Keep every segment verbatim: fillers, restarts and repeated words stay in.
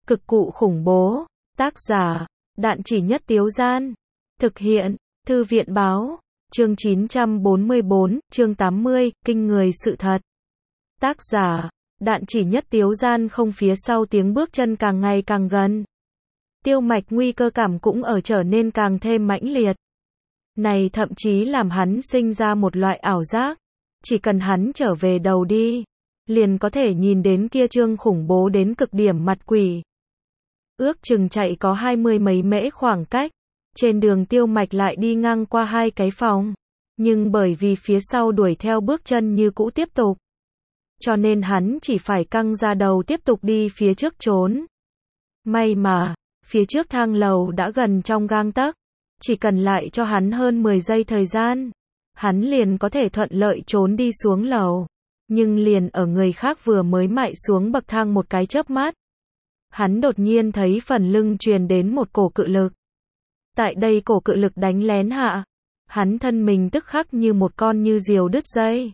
Cực cụ khủng bố. Tác giả, Đạn Chỉ Nhất Tiếu Gian. Thực hiện, Thư viện báo. Chương chín trăm bốn mươi tư, chương tám mươi, Kinh người sự thật. Tác giả, Đạn Chỉ Nhất Tiếu Gian. Không, phía sau tiếng bước chân càng ngày càng gần. Tiêu Mạch nguy cơ cảm cũng ở trở nên càng thêm mãnh liệt. Này thậm chí làm hắn sinh ra một loại ảo giác. Chỉ cần hắn trở về đầu đi, liền có thể nhìn đến kia trương khủng bố đến cực điểm mặt quỷ. Ước chừng chạy có hai mươi mấy mễ khoảng cách. Trên đường Tiêu Mạch lại đi ngang qua hai cái phòng. Nhưng bởi vì phía sau đuổi theo bước chân như cũ tiếp tục, cho nên hắn chỉ phải căng ra đầu tiếp tục đi phía trước trốn. May mà, phía trước thang lầu đã gần trong gang tấc. Chỉ cần lại cho hắn hơn mười giây thời gian, hắn liền có thể thuận lợi trốn đi xuống lầu. Nhưng liền ở người khác vừa mới mại xuống bậc thang một cái chớp mắt, hắn đột nhiên thấy phần lưng truyền đến một cổ cự lực. Tại đây cổ cự lực đánh lén hạ, hắn thân mình tức khắc như một con như diều đứt dây.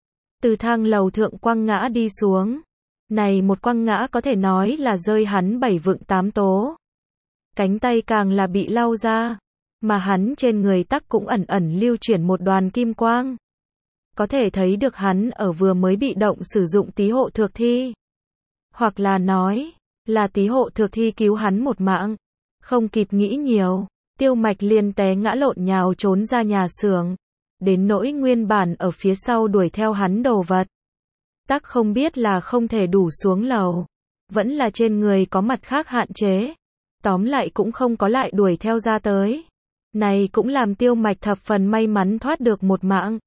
Từ thang lầu thượng quăng ngã đi xuống. Này một quăng ngã có thể nói là rơi hắn bảy vượng tám tố. Cánh tay càng là bị lau ra, mà hắn trên người tắc cũng ẩn ẩn lưu chuyển một đoàn kim quang. Có thể thấy được hắn ở vừa mới bị động sử dụng tí hộ thược thi. Hoặc là nói, là tí hộ thược thi cứu hắn một mạng. Không kịp nghĩ nhiều, Tiêu Mạch liền té ngã lộn nhào trốn ra nhà xưởng. Đến nỗi nguyên bản ở phía sau đuổi theo hắn đồ vật, tắc không biết là không thể đủ xuống lầu, vẫn là trên người có mặt khác hạn chế. Tóm lại cũng không có lại đuổi theo ra tới. Này cũng làm Tiêu Mạch thập phần may mắn thoát được một mạng.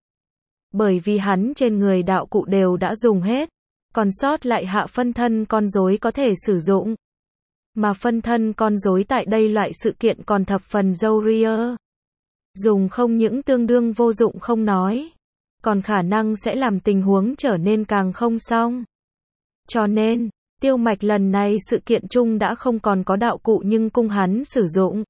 Bởi vì hắn trên người đạo cụ đều đã dùng hết, còn sót lại hạ phân thân con rối có thể sử dụng. Mà phân thân con rối tại đây loại sự kiện còn thập phần dâu ria. Dùng không những tương đương vô dụng không nói, còn khả năng sẽ làm tình huống trở nên càng không xong. Cho nên, Tiêu Mạch lần này sự kiện chung đã không còn có đạo cụ nhưng cung hắn sử dụng.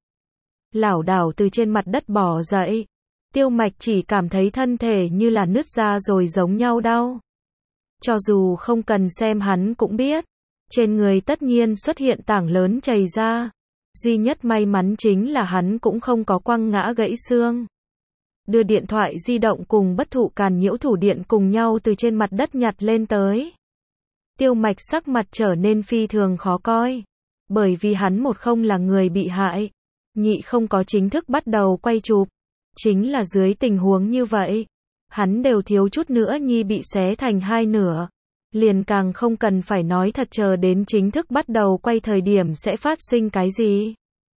Lảo đảo từ trên mặt đất bò dậy, Tiêu Mạch chỉ cảm thấy thân thể như là nứt ra rồi giống nhau đau. Cho dù không cần xem hắn cũng biết, trên người tất nhiên xuất hiện tảng lớn chảy ra. Duy nhất may mắn chính là hắn cũng không có quăng ngã gãy xương. Đưa điện thoại di động cùng bất thụ càn nhiễu thủ điện cùng nhau từ trên mặt đất nhặt lên tới. Tiêu Mạch sắc mặt trở nên phi thường khó coi. Bởi vì hắn một không là người bị hại, nhị không có chính thức bắt đầu quay chụp. Chính là dưới tình huống như vậy, hắn đều thiếu chút nữa nhi bị xé thành hai nửa. Liền càng không cần phải nói thật chờ đến chính thức bắt đầu quay thời điểm sẽ phát sinh cái gì.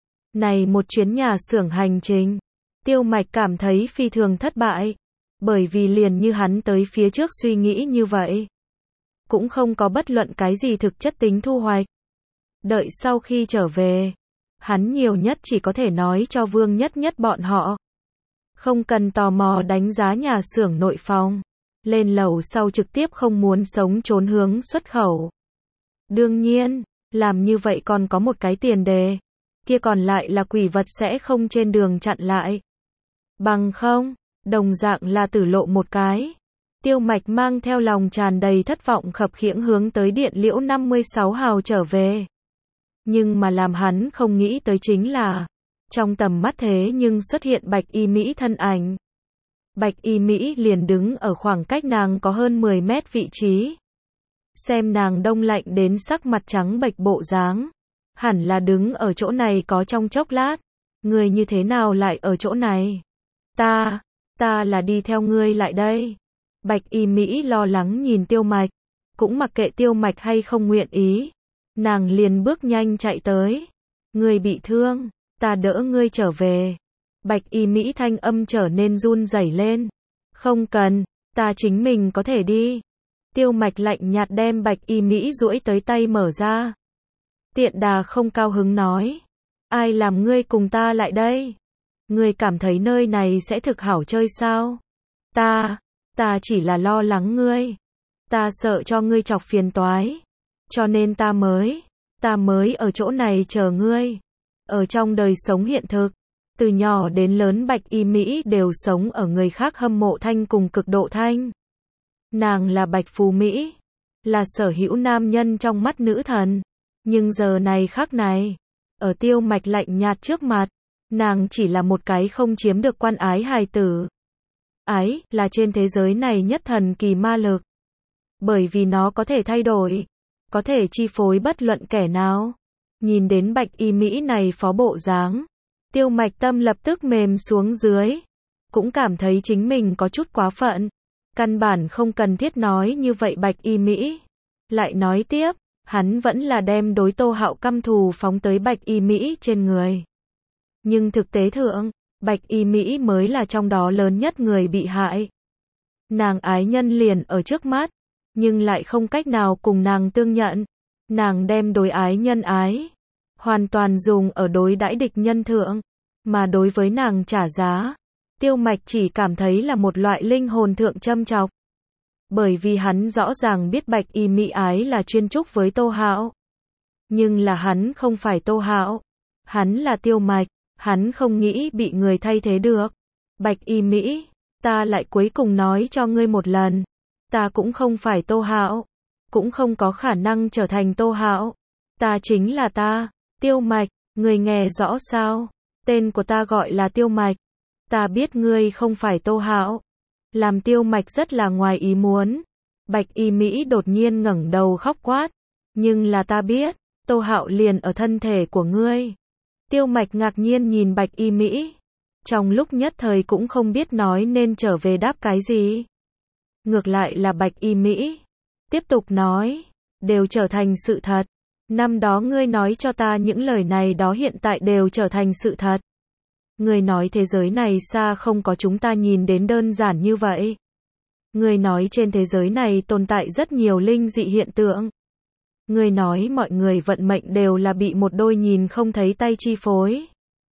Này một chuyến nhà xưởng hành trình, Tiêu Mạch cảm thấy phi thường thất bại. Bởi vì liền như hắn tới phía trước suy nghĩ như vậy, cũng không có bất luận cái gì thực chất tính thu hoạch. Đợi sau khi trở về, hắn nhiều nhất chỉ có thể nói cho Vương Nhất Nhất bọn họ. Không cần tò mò đánh giá nhà xưởng nội phòng. Lên lầu sau trực tiếp không muốn sống trốn hướng xuất khẩu. Đương nhiên, làm như vậy còn có một cái tiền đề. Kia còn lại là quỷ vật sẽ không trên đường chặn lại. Bằng không, đồng dạng là tử lộ một cái. Tiêu Mạch mang theo lòng tràn đầy thất vọng khập khiễng hướng tới điện liễu năm mươi sáu hào trở về. Nhưng mà làm hắn không nghĩ tới chính là, trong tầm mắt thế nhưng xuất hiện Bạch Y Mỹ thân ảnh. Bạch Y Mỹ liền đứng ở khoảng cách nàng có hơn mười mét vị trí. Xem nàng đông lạnh đến sắc mặt trắng bệch bộ dáng, hẳn là đứng ở chỗ này có trong chốc lát. Người như thế nào lại ở chỗ này? Ta, ta là đi theo ngươi lại đây. Bạch Y Mỹ lo lắng nhìn Tiêu Mạch, cũng mặc kệ Tiêu Mạch hay không nguyện ý. Nàng liền bước nhanh chạy tới. Ngươi bị thương, ta đỡ ngươi trở về. Bạch Y Mỹ thanh âm trở nên run rẩy lên. Không cần, ta chính mình có thể đi. Tiêu Mạch lạnh nhạt đem Bạch Y Mỹ duỗi tới tay mở ra. Tiện đà không cao hứng nói. Ai làm ngươi cùng ta lại đây? Ngươi cảm thấy nơi này sẽ thực hảo chơi sao? Ta, ta chỉ là lo lắng ngươi. Ta sợ cho ngươi chọc phiền toái. Cho nên ta mới, ta mới ở chỗ này chờ ngươi. Ở trong đời sống hiện thực, từ nhỏ đến lớn Bạch Y Mỹ đều sống ở người khác hâm mộ thanh cùng cực độ thanh. Nàng là Bạch Phú Mỹ, là sở hữu nam nhân trong mắt nữ thần. Nhưng giờ này khắc này, ở Tiêu Mạch lạnh nhạt trước mặt, nàng chỉ là một cái không chiếm được quan ái hài tử. Ái, là trên thế giới này nhất thần kỳ ma lực. Bởi vì nó có thể thay đổi, có thể chi phối bất luận kẻ nào. Nhìn đến Bạch Y Mỹ này phó bộ dáng, Tiêu Mạch tâm lập tức mềm xuống dưới. Cũng cảm thấy chính mình có chút quá phận. Căn bản không cần thiết nói như vậy Bạch Y Mỹ. Lại nói tiếp, hắn vẫn là đem đối Tô Hạo căm thù phóng tới Bạch Y Mỹ trên người. Nhưng thực tế thượng, Bạch Y Mỹ mới là trong đó lớn nhất người bị hại. Nàng ái nhân liền ở trước mắt, nhưng lại không cách nào cùng nàng tương nhận. Nàng đem đối ái nhân ái, hoàn toàn dùng ở đối đãi địch nhân thượng, mà đối với nàng trả giá, Tiêu Mạch chỉ cảm thấy là một loại linh hồn thượng châm chọc. Bởi vì hắn rõ ràng biết Bạch Y Mỹ ái là chuyên trúc với Tô Hạo. Nhưng là hắn không phải Tô Hạo, hắn là Tiêu Mạch, hắn không nghĩ bị người thay thế được. Bạch Y Mỹ, ta lại cuối cùng nói cho ngươi một lần, ta cũng không phải Tô Hạo, cũng không có khả năng trở thành Tô Hạo. Ta chính là ta, Tiêu Mạch, ngươi nghe rõ sao? Tên của ta gọi là Tiêu Mạch. Ta biết ngươi không phải Tô Hạo. Làm Tiêu Mạch rất là ngoài ý muốn. Bạch Y Mỹ đột nhiên ngẩng đầu khóc quát. Nhưng là ta biết, Tô Hạo liền ở thân thể của ngươi. Tiêu Mạch ngạc nhiên nhìn Bạch Y Mỹ. Trong lúc nhất thời cũng không biết nói nên trở về đáp cái gì. Ngược lại là Bạch Y Mỹ tiếp tục nói, đều trở thành sự thật. Năm đó ngươi nói cho ta những lời này đó hiện tại đều trở thành sự thật. Ngươi nói thế giới này xa không có chúng ta nhìn đến đơn giản như vậy. Ngươi nói trên thế giới này tồn tại rất nhiều linh dị hiện tượng. Ngươi nói mọi người vận mệnh đều là bị một đôi nhìn không thấy tay chi phối.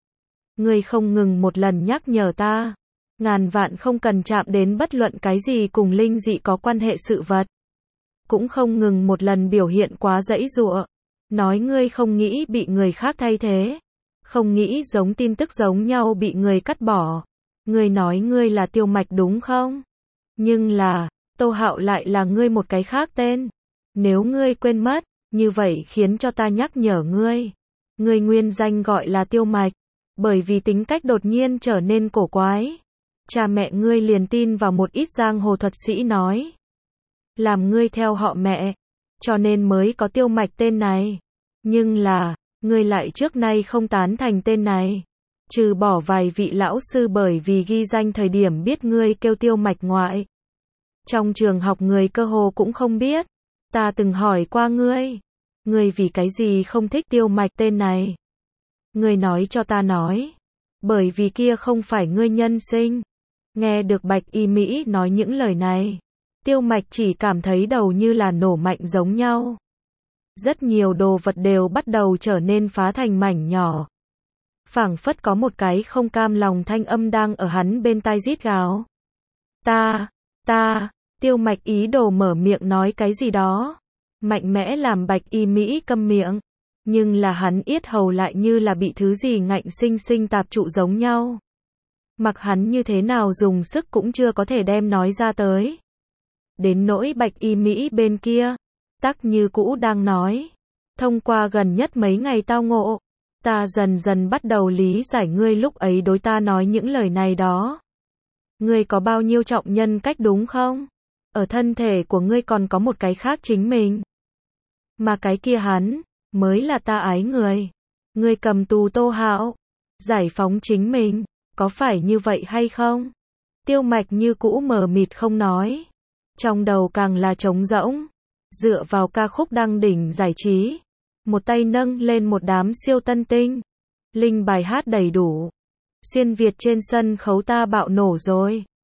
Ngươi không ngừng một lần nhắc nhở ta, ngàn vạn không cần chạm đến bất luận cái gì cùng linh dị có quan hệ sự vật. Cũng không ngừng một lần biểu hiện quá dãy dụa. Nói ngươi không nghĩ bị người khác thay thế. Không nghĩ giống tin tức giống nhau bị người cắt bỏ. Ngươi nói ngươi là Tiêu Mạch đúng không? Nhưng là, Tô Hạo lại là ngươi một cái khác tên. Nếu ngươi quên mất, như vậy khiến cho ta nhắc nhở ngươi. Ngươi nguyên danh gọi là Tiêu Mạch. Bởi vì tính cách đột nhiên trở nên cổ quái. Cha mẹ ngươi liền tin vào một ít giang hồ thuật sĩ nói. Làm ngươi theo họ mẹ. Cho nên mới có Tiêu Mạch tên này. Nhưng là, ngươi lại trước nay không tán thành tên này. Trừ bỏ vài vị lão sư bởi vì ghi danh thời điểm biết ngươi kêu Tiêu Mạch ngoại. Trong trường học người cơ hồ cũng không biết. Ta từng hỏi qua ngươi. Ngươi vì cái gì không thích Tiêu Mạch tên này? Ngươi nói cho ta nói. Bởi vì kia không phải ngươi nhân sinh. Nghe được Bạch Y Mỹ nói những lời này. Tiêu Mạch chỉ cảm thấy đầu như là nổ mạnh giống nhau. Rất nhiều đồ vật đều bắt đầu trở nên phá thành mảnh nhỏ. Phảng phất có một cái không cam lòng thanh âm đang ở hắn bên tai rít gào. Ta, ta, Tiêu Mạch ý đồ mở miệng nói cái gì đó. Mạnh mẽ làm Bạch Y Mỹ câm miệng. Nhưng là hắn yết hầu lại như là bị thứ gì ngạnh sinh sinh tạp trụ giống nhau. Mặc hắn như thế nào dùng sức cũng chưa có thể đem nói ra tới. Đến nỗi Bạch Y Mỹ bên kia, tắc như cũ đang nói. Thông qua gần nhất mấy ngày tao ngộ, ta dần dần bắt đầu lý giải ngươi lúc ấy đối ta nói những lời này đó. Ngươi có bao nhiêu trọng nhân cách đúng không? Ở thân thể của ngươi còn có một cái khác chính mình. Mà cái kia hắn, mới là ta ái người. Ngươi cầm tù Tô Hạo, giải phóng chính mình, có phải như vậy hay không? Tiêu Mạch như cũ mờ mịt không nói. Trong đầu càng là trống rỗng. Dựa vào ca khúc đăng đỉnh giải trí. Một tay nâng lên một đám siêu tân tinh. Linh bài hát đầy đủ. Xuyên Việt trên sân khấu ta bạo nổ rồi.